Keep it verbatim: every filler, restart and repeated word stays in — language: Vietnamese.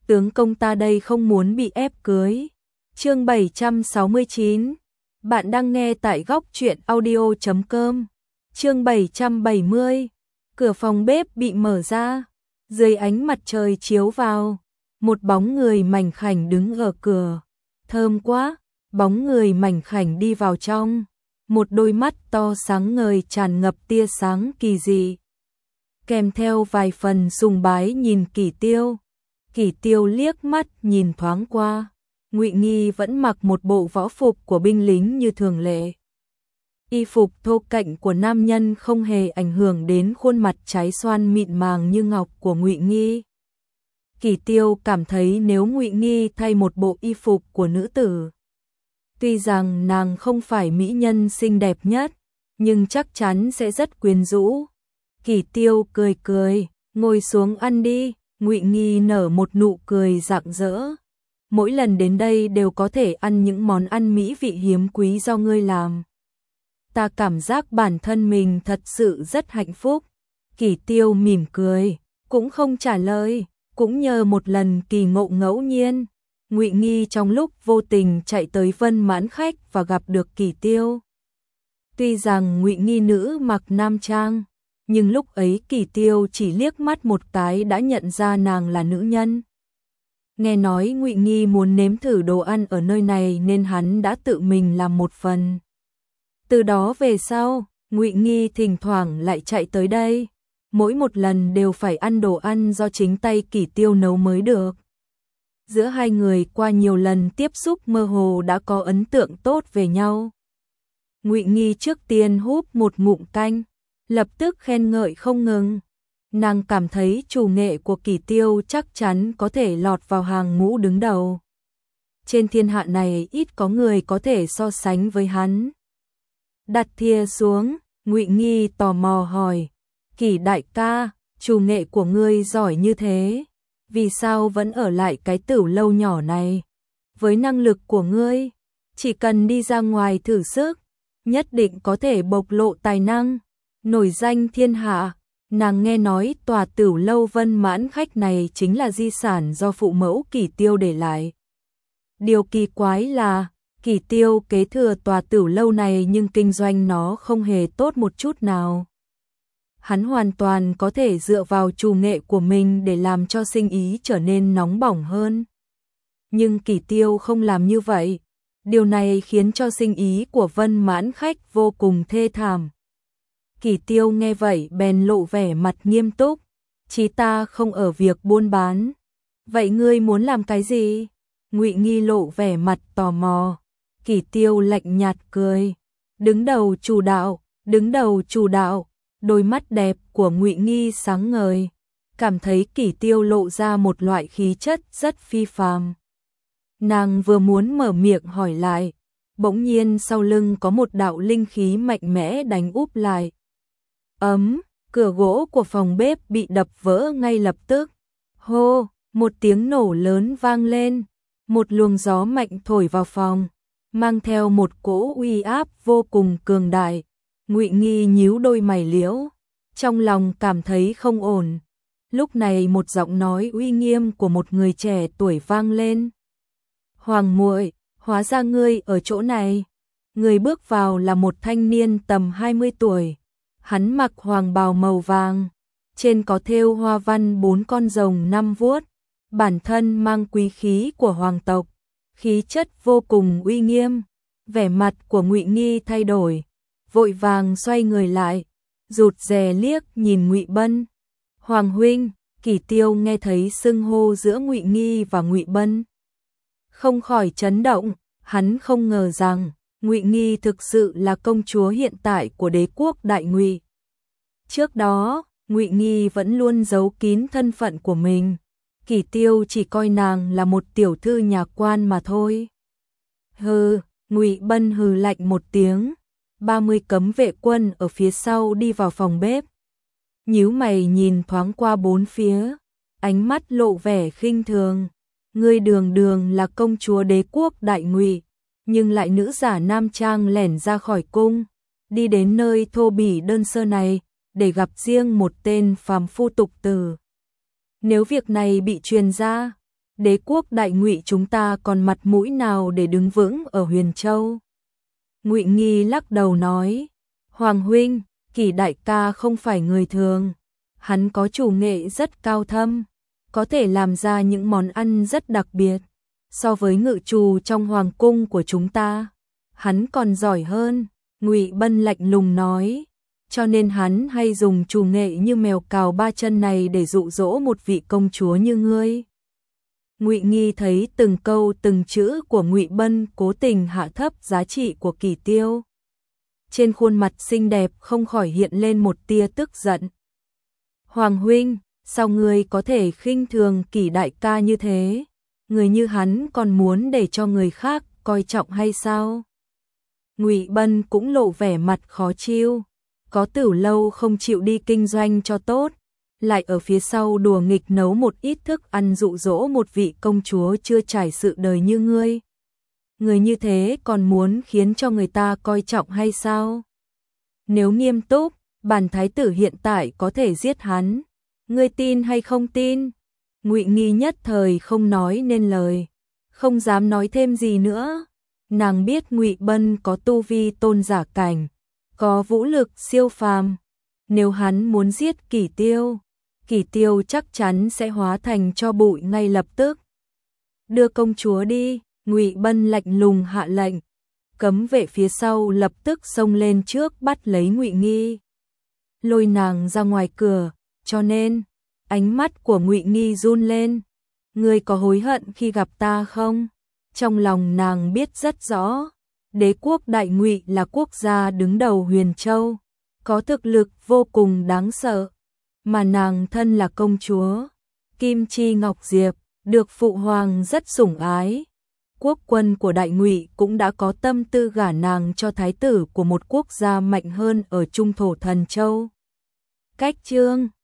tướng công ta đây không muốn bị ép cưới. Chương bảy trăm sáu mươi chín. Bạn đang nghe tại góc truyện audio chấm com. Chương bảy trăm bảy mươi. Cửa phòng bếp bị mở ra, dưới ánh mặt trời chiếu vào, một bóng người mảnh khảnh đứng ở cửa. Thơm quá, bóng người mảnh khảnh đi vào trong, một đôi mắt to sáng ngời tràn ngập tia sáng kỳ dị, kèm theo vài phần sùng bái nhìn Kỷ Tiêu. Kỷ Tiêu liếc mắt nhìn thoáng qua, Ngụy Nghi vẫn mặc một bộ võ phục của binh lính như thường lệ. Y phục thô cạnh của nam nhân không hề ảnh hưởng đến khuôn mặt trái xoan mịn màng như ngọc của Ngụy Nghi. Kỷ Tiêu cảm thấy nếu Ngụy Nghi thay một bộ y phục của nữ tử, tuy rằng nàng không phải mỹ nhân xinh đẹp nhất, nhưng chắc chắn sẽ rất quyến rũ. Kỷ Tiêu cười cười, ngồi xuống ăn đi. Ngụy Nghi nở một nụ cười rạng rỡ. Mỗi lần đến đây đều có thể ăn những món ăn mỹ vị hiếm quý do ngươi làm. Ta cảm giác bản thân mình thật sự rất hạnh phúc. Kỷ Tiêu mỉm cười, cũng không trả lời, cũng nhờ một lần kỳ ngộ ngẫu nhiên, Ngụy Nghi trong lúc vô tình chạy tới Vân Mãn Khách và gặp được Kỷ Tiêu. Tuy rằng Ngụy Nghi nữ mặc nam trang, nhưng lúc ấy Kỷ Tiêu chỉ liếc mắt một cái đã nhận ra nàng là nữ nhân. Nghe nói Ngụy Nghi muốn nếm thử đồ ăn ở nơi này nên hắn đã tự mình làm một phần. Từ đó về sau, Ngụy Nghi thỉnh thoảng lại chạy tới đây, mỗi một lần đều phải ăn đồ ăn do chính tay Kỷ Tiêu nấu mới được. Giữa hai người qua nhiều lần tiếp xúc mơ hồ đã có ấn tượng tốt về nhau. Ngụy Nghi trước tiên húp một ngụm canh, lập tức khen ngợi không ngừng. Nàng cảm thấy chủ nghệ của Kỷ Tiêu chắc chắn có thể lọt vào hàng ngũ đứng đầu. Trên thiên hạ này ít có người có thể so sánh với hắn. Đặt thìa xuống, Ngụy Nghi tò mò hỏi, Kỷ đại ca, chủ nghệ của ngươi giỏi như thế, vì sao vẫn ở lại cái tửu lâu nhỏ này? Với năng lực của ngươi, chỉ cần đi ra ngoài thử sức, nhất định có thể bộc lộ tài năng, nổi danh thiên hạ. Nàng nghe nói tòa tửu lâu Vân Mãn Khách này chính là di sản do phụ mẫu Kỷ Tiêu để lại. Điều kỳ quái là, Kỷ Tiêu kế thừa tòa tửu lâu này nhưng kinh doanh nó không hề tốt một chút nào. Hắn hoàn toàn có thể dựa vào chủ nghệ của mình để làm cho sinh ý trở nên nóng bỏng hơn. Nhưng Kỷ Tiêu không làm như vậy. Điều này khiến cho sinh ý của Vân Mãn Khách vô cùng thê thảm. Kỷ Tiêu nghe vậy bèn lộ vẻ mặt nghiêm túc, chí ta không ở việc buôn bán. Vậy ngươi muốn làm cái gì? Ngụy Nghi lộ vẻ mặt tò mò. Kỷ Tiêu lạnh nhạt cười, đứng đầu chủ đạo, đứng đầu chủ đạo. Đôi mắt đẹp của Ngụy Nghi sáng ngời, cảm thấy Kỷ Tiêu lộ ra một loại khí chất rất phi phàm. Nàng vừa muốn mở miệng hỏi lại, bỗng nhiên sau lưng có một đạo linh khí mạnh mẽ đánh úp lại. Ấm, cửa gỗ của phòng bếp bị đập vỡ ngay lập tức. Hô, một tiếng nổ lớn vang lên, một luồng gió mạnh thổi vào phòng, mang theo một cỗ uy áp vô cùng cường đại. Ngụy Nghi nhíu đôi mày liễu, trong lòng cảm thấy không ổn. Lúc này một giọng nói uy nghiêm của một người trẻ tuổi vang lên. Hoàng muội, hóa ra ngươi ở chỗ này. Người bước vào là một thanh niên tầm hai mươi tuổi. Hắn mặc hoàng bào màu vàng, trên có thêu hoa văn bốn con rồng năm vuốt, bản thân mang quý khí của hoàng tộc, khí chất vô cùng uy nghiêm. Vẻ mặt của Ngụy Nghi thay đổi, vội vàng xoay người lại, rụt rè liếc nhìn Ngụy Bân. Hoàng huynh. Kỷ Tiêu nghe thấy xưng hô giữa Ngụy Nghi và Ngụy Bân, không khỏi chấn động. Hắn không ngờ rằng Ngụy Nghi thực sự là công chúa hiện tại của đế quốc Đại Ngụy. Trước đó, Ngụy Nghi vẫn luôn giấu kín thân phận của mình. Kỷ Tiêu chỉ coi nàng là một tiểu thư nhà quan mà thôi. Hừ, Ngụy Bân hừ lạnh một tiếng. ba mươi cấm vệ quân ở phía sau đi vào phòng bếp. Nhíu mày nhìn thoáng qua bốn phía, ánh mắt lộ vẻ khinh thường. Ngươi đường đường là công chúa đế quốc Đại Ngụy, nhưng lại nữ giả nam trang lẻn ra khỏi cung, đi đến nơi thô bỉ đơn sơ này để gặp riêng một tên phàm phu tục tử. Nếu việc này bị truyền ra, đế quốc Đại Ngụy chúng ta còn mặt mũi nào để đứng vững ở Huyền Châu? Ngụy Nghi lắc đầu nói, Hoàng huynh, Kỷ đại ca không phải người thường, hắn có chủ nghệ rất cao thâm, có thể làm ra những món ăn rất đặc biệt, so với ngự trù trong hoàng cung của chúng ta, hắn còn giỏi hơn. Ngụy Bân lạnh lùng nói, cho nên hắn hay dùng chủ nghệ như mèo cào ba chân này để dụ dỗ một vị công chúa như ngươi. Ngụy Nghi thấy từng câu từng chữ của Ngụy Bân cố tình hạ thấp giá trị của Kỷ Tiêu. Trên khuôn mặt xinh đẹp không khỏi hiện lên một tia tức giận. Hoàng huynh, sao ngươi có thể khinh thường Kỷ đại ca như thế? Người như hắn còn muốn để cho người khác coi trọng hay sao? Ngụy Bân cũng lộ vẻ mặt khó chịu, có Tửu lâu không chịu đi kinh doanh cho tốt, lại ở phía sau đùa nghịch nấu một ít thức ăn dụ dỗ một vị công chúa chưa trải sự đời như ngươi. Người như thế còn muốn khiến cho người ta coi trọng hay sao? Nếu nghiêm túc, bản thái tử hiện tại có thể giết hắn, ngươi tin hay không tin? Ngụy Nghi nhất thời không nói nên lời, không dám nói thêm gì nữa. Nàng biết Ngụy Bân có tu vi tôn giả cảnh, có vũ lực siêu phàm, nếu hắn muốn giết Kỷ Tiêu, Kỷ Tiêu chắc chắn sẽ hóa thành tro bụi ngay lập tức. Đưa công chúa đi, Ngụy Bân lạnh lùng hạ lệnh. Cấm vệ phía sau lập tức xông lên trước bắt lấy Ngụy Nghi, lôi nàng ra ngoài cửa, cho nên ánh mắt của Ngụy Nghi run lên. Ngươi có hối hận khi gặp ta không? Trong lòng nàng biết rất rõ, đế quốc Đại Ngụy là quốc gia đứng đầu Huyền Châu, có thực lực vô cùng đáng sợ, mà nàng thân là công chúa Kim Chi Ngọc Diệp, được phụ hoàng rất sủng ái. Quốc quân của Đại Ngụy cũng đã có tâm tư gả nàng cho thái tử của một quốc gia mạnh hơn ở Trung thổ Thần Châu. Cách chương